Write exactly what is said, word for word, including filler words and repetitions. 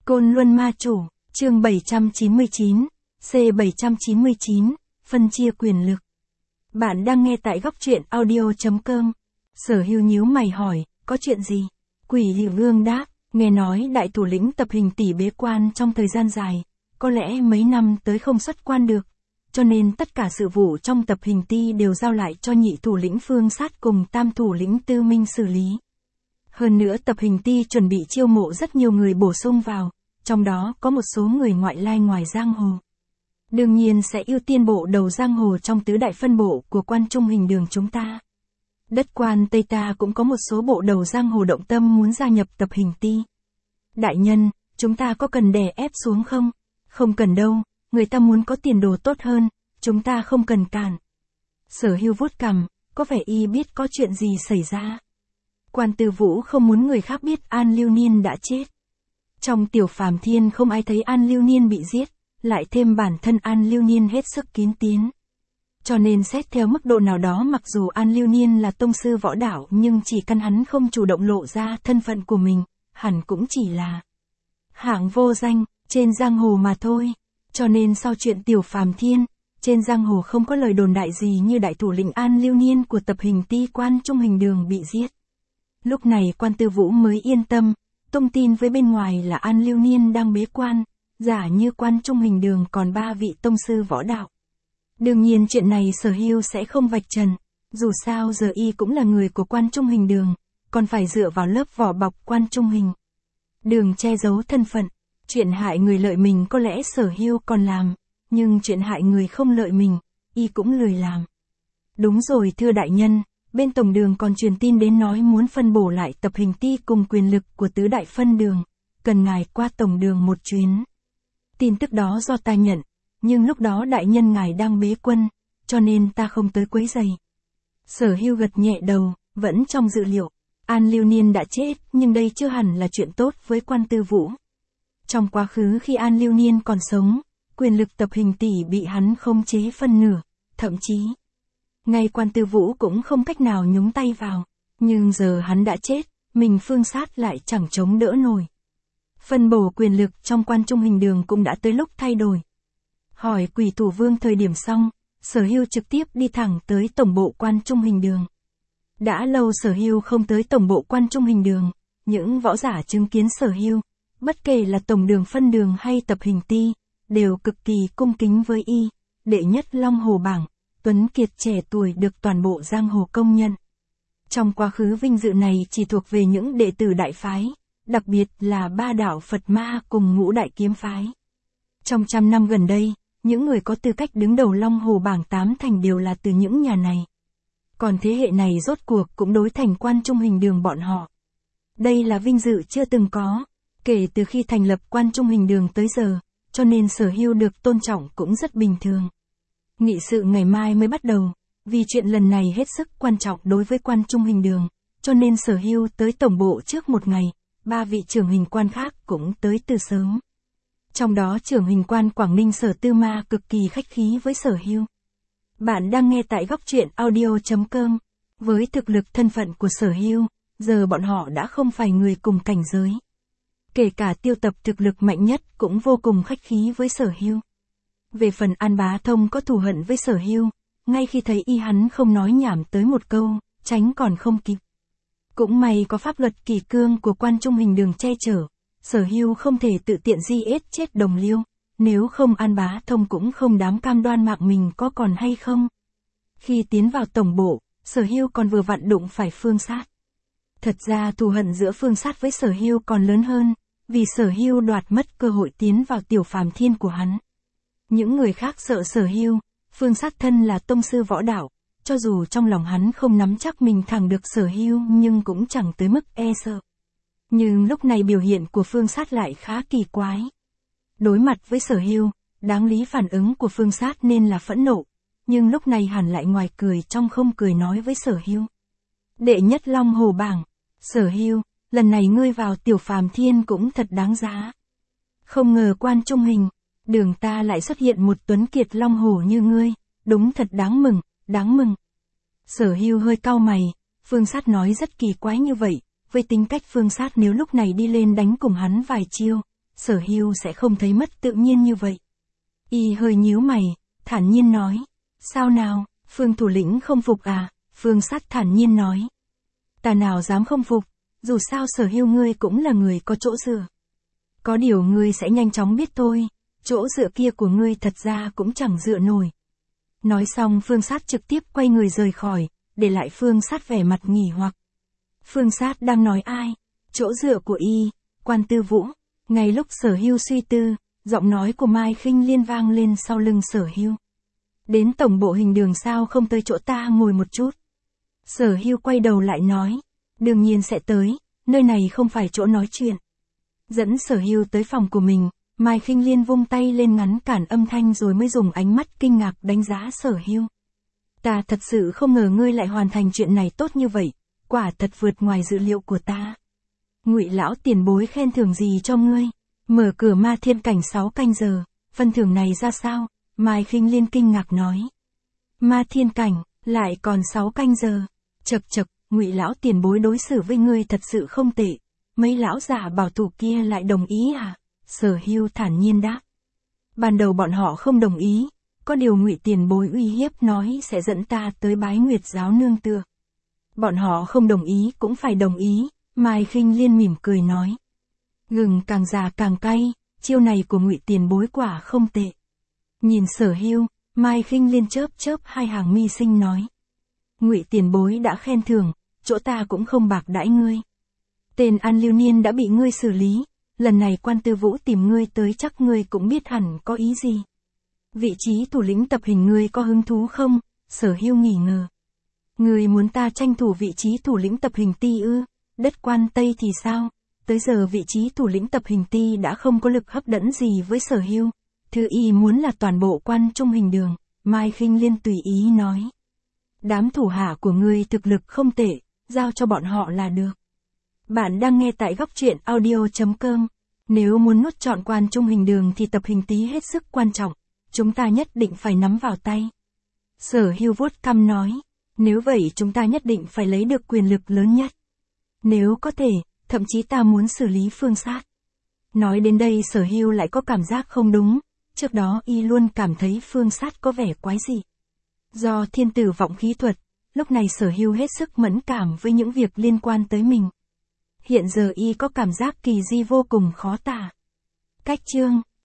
Côn Luân Ma Chủ, chương bảy trăm chín mươi chín, C bảy trăm chín mươi chín, phân chia quyền lực. Bạn đang nghe tại góc truyện audio chấm com. Sở Hưu nhíu mày hỏi, có chuyện gì? Quỷ Hỷ Vương đáp, nghe nói đại thủ lĩnh Tập Hình Tỷ bế quan trong thời gian dài, có lẽ mấy năm tới không xuất quan được, cho nên tất cả sự vụ trong Tập Hình Ti đều giao lại cho nhị thủ lĩnh Phương Sát cùng tam thủ lĩnh Tư Minh xử lý. Hơn nữa Tập Hình Ti chuẩn bị chiêu mộ rất nhiều người bổ sung vào, trong đó có một số người ngoại lai ngoài giang hồ. Đương nhiên sẽ ưu tiên bộ đầu giang hồ trong tứ đại phân bộ của Quan Trung Hình Đường chúng ta. Đất Quan Tây ta cũng có một số bộ đầu giang hồ động tâm muốn gia nhập Tập Hình Ti. Đại nhân, chúng ta có cần đè ép xuống không? Không cần đâu, người ta muốn có tiền đồ tốt hơn, chúng ta không cần cản. Sở Hưu vuốt cằm, có vẻ y biết có chuyện gì xảy ra. Quan Tư Vũ không muốn người khác biết An Lưu Niên đã chết. Trong Tiểu Phàm Thiên không ai thấy An Lưu Niên bị giết, lại thêm bản thân An Lưu Niên hết sức kín tiếng. Cho nên xét theo mức độ nào đó mặc dù An Lưu Niên là tông sư võ đạo nhưng chỉ căn hắn không chủ động lộ ra thân phận của mình, hẳn cũng chỉ là hạng vô danh, trên giang hồ mà thôi. Cho nên sau chuyện Tiểu Phàm Thiên, trên giang hồ không có lời đồn đại gì như đại thủ lĩnh An Lưu Niên của Tập Hình Ti Quan Trung Hình Đường bị giết. Lúc này Quan Tư Vũ mới yên tâm, tung tin với bên ngoài là An Lưu Niên đang bế quan, giả như Quan Trung Hình Đường còn ba vị tông sư võ đạo. Đương nhiên chuyện này Sở Hưu sẽ không vạch trần, dù sao giờ y cũng là người của Quan Trung Hình Đường, còn phải dựa vào lớp vỏ bọc Quan Trung Hình Đường che giấu thân phận. Chuyện hại người lợi mình có lẽ Sở Hưu còn làm, nhưng chuyện hại người không lợi mình, y cũng lười làm. Đúng rồi thưa đại nhân, bên tổng đường còn truyền tin đến nói muốn phân bổ lại Tập Hình Ti cùng quyền lực của tứ đại phân đường, cần ngài qua tổng đường một chuyến. Tin tức đó do ta nhận, nhưng lúc đó đại nhân ngài đang bế quân, cho nên ta không tới quấy rầy. Sở Hưu gật nhẹ đầu, vẫn trong dự liệu. An Lưu Niên đã chết, nhưng đây chưa hẳn là chuyện tốt với Quan Tư Vũ. Trong quá khứ khi An Lưu Niên còn sống, quyền lực Tập Hình Tỷ bị hắn khống chế phân nửa, thậm chí ngay Quan Tư Vũ cũng không cách nào nhúng tay vào, nhưng giờ hắn đã chết, mình Phương Sát lại chẳng chống đỡ nổi. Phân bổ quyền lực trong Quan Trung Hình Đường cũng đã tới lúc thay đổi. Hỏi Quỷ Thủ Vương thời điểm xong, Sở Hưu trực tiếp đi thẳng tới tổng bộ Quan Trung Hình Đường. Đã lâu Sở Hưu không tới tổng bộ Quan Trung Hình Đường, những võ giả chứng kiến Sở Hưu, bất kể là tổng đường phân đường hay Tập Hình Ti, đều cực kỳ cung kính với y, đệ nhất Long Hồ bảng, tuấn kiệt trẻ tuổi được toàn bộ giang hồ công nhận. Trong quá khứ vinh dự này chỉ thuộc về những đệ tử đại phái, đặc biệt là ba đạo Phật Ma cùng ngũ đại kiếm phái. Trong trăm năm gần đây, những người có tư cách đứng đầu Long Hồ bảng tám thành đều là từ những nhà này. Còn thế hệ này rốt cuộc cũng đối thành Quan Trung Hình Đường bọn họ. Đây là vinh dự chưa từng có, kể từ khi thành lập Quan Trung Hình Đường tới giờ, cho nên Sở Hưu được tôn trọng cũng rất bình thường. Nghị sự ngày mai mới bắt đầu, vì chuyện lần này hết sức quan trọng đối với Quan Trung Hình Đường, cho nên Sở Hưu tới tổng bộ trước một ngày, ba vị trưởng hình quan khác cũng tới từ sớm. Trong đó trưởng hình quan Quảng Ninh Sở Tư Ma cực kỳ khách khí với Sở Hưu. Bạn đang nghe tại góc truyện audio chấm com. Với thực lực thân phận của Sở Hưu, giờ bọn họ đã không phải người cùng cảnh giới. Kể cả Tiêu Tập thực lực mạnh nhất cũng vô cùng khách khí với Sở Hưu. Về phần An Bá Thông có thù hận với Sở Hưu, ngay khi thấy y hắn không nói nhảm tới một câu, tránh còn không kịp. Cũng may có pháp luật kỷ cương của Quan Trung Hình Đường che chở, Sở Hưu không thể tự tiện di ết chết đồng liêu, nếu không An Bá Thông cũng không dám cam đoan mạng mình có còn hay không. Khi tiến vào tổng bộ, Sở Hưu còn vừa vặn đụng phải Phương Sát. Thật ra thù hận giữa Phương Sát với Sở Hưu còn lớn hơn, vì Sở Hưu đoạt mất cơ hội tiến vào Tiểu Phàm Thiên của hắn. Những người khác sợ Sở Hưu, Phương Sát thân là tông sư võ đạo, cho dù trong lòng hắn không nắm chắc mình thẳng được Sở Hưu nhưng cũng chẳng tới mức e sợ. Nhưng lúc này biểu hiện của Phương Sát lại khá kỳ quái. Đối mặt với Sở Hưu, đáng lý phản ứng của Phương Sát nên là phẫn nộ, nhưng lúc này hẳn lại ngoài cười trong không cười nói với Sở Hưu. Đệ nhất Long Hồ bảng, Sở Hưu, lần này ngươi vào Tiểu Phàm Thiên cũng thật đáng giá. Không ngờ Quan Trung Hình Đường ta lại xuất hiện một tuấn kiệt Long Hồ như ngươi, đúng thật đáng mừng, đáng mừng. Sở Hưu hơi cau mày, Phương Sát nói rất kỳ quái như vậy, với tính cách Phương Sát nếu lúc này đi lên đánh cùng hắn vài chiêu, Sở Hưu sẽ không thấy mất tự nhiên như vậy. Y hơi nhíu mày, thản nhiên nói. Sao nào, Phương thủ lĩnh không phục à? Phương Sát thản nhiên nói. Ta nào dám không phục, dù sao Sở Hưu ngươi cũng là người có chỗ dựa. Có điều ngươi sẽ nhanh chóng biết thôi, chỗ dựa kia của ngươi thật ra cũng chẳng dựa nổi. Nói xong Phương Sát trực tiếp quay người rời khỏi, để lại Phương Sát vẻ mặt nghỉ hoặc. Phương Sát đang nói ai? Chỗ dựa của y, Quan Tư Vũ. Ngay lúc Sở Hưu suy tư, giọng nói của Mai Khinh Liên vang lên sau lưng Sở Hưu. Đến tổng bộ hình đường sao không tới chỗ ta ngồi một chút? Sở Hưu quay đầu lại nói. Đương nhiên sẽ tới, nơi này không phải chỗ nói chuyện. Dẫn Sở Hưu tới phòng của mình, Mai Khinh Liên vung tay lên ngăn cản âm thanh rồi mới dùng ánh mắt kinh ngạc đánh giá Sở Hưu. Ta thật sự không ngờ ngươi lại hoàn thành chuyện này tốt như vậy, quả thật vượt ngoài dự liệu của ta. Ngụy lão tiền bối khen thưởng gì cho ngươi? Mở cửa Ma Thiên Cảnh sáu canh giờ, phần thưởng này ra sao? Mai Khinh Liên kinh ngạc nói. Ma Thiên Cảnh, lại còn sáu canh giờ. Chậc chậc, Ngụy lão tiền bối đối xử với ngươi thật sự không tệ. Mấy lão giả bảo thủ kia lại đồng ý à? Sở Hưu thản nhiên đáp. Ban đầu bọn họ không đồng ý, có điều Ngụy tiền bối uy hiếp nói sẽ dẫn ta tới Bái Nguyệt giáo nương tựa. Bọn họ không đồng ý cũng phải đồng ý, Mai Khinh Liên mỉm cười nói. Gừng càng già càng cay, chiêu này của Ngụy tiền bối quả không tệ. Nhìn Sở Hưu, Mai Khinh Liên chớp chớp hai hàng mi xinh nói. Ngụy tiền bối đã khen thưởng, chỗ ta cũng không bạc đãi ngươi. Tên An Lưu Niên đã bị ngươi xử lý, lần này Quan Tư Vũ tìm ngươi tới chắc ngươi cũng biết hẳn có ý gì. Vị trí thủ lĩnh tập hình ngươi có hứng thú không? Sở Hưu nghỉ ngờ. Ngươi muốn ta tranh thủ vị trí thủ lĩnh tập hình ti ư? Đất Quan Tây thì sao? Tới giờ vị trí thủ lĩnh tập hình ti đã không có lực hấp dẫn gì với Sở Hưu. Thứ y muốn là toàn bộ Quan Trung hình đường, Mai Khinh Liên tùy ý nói. Đám thủ hạ của ngươi thực lực không tệ, giao cho bọn họ là được. Bạn đang nghe tại góc truyện audio chấm com. Nếu muốn nuốt trọn Quan Trung hình đường thì tập hình tí hết sức quan trọng, chúng ta nhất định phải nắm vào tay. Sở Hưu vuốt cằm nói, nếu vậy chúng ta nhất định phải lấy được quyền lực lớn nhất. Nếu có thể, thậm chí ta muốn xử lý Phương Sát. Nói đến đây Sở Hưu lại có cảm giác không đúng, trước đó y luôn cảm thấy Phương Sát có vẻ quái dị. Do thiên tử vọng khí thuật, lúc này Sở Hưu hết sức mẫn cảm với những việc liên quan tới mình. Hiện giờ y có cảm giác kỳ di vô cùng khó tả. Cách chương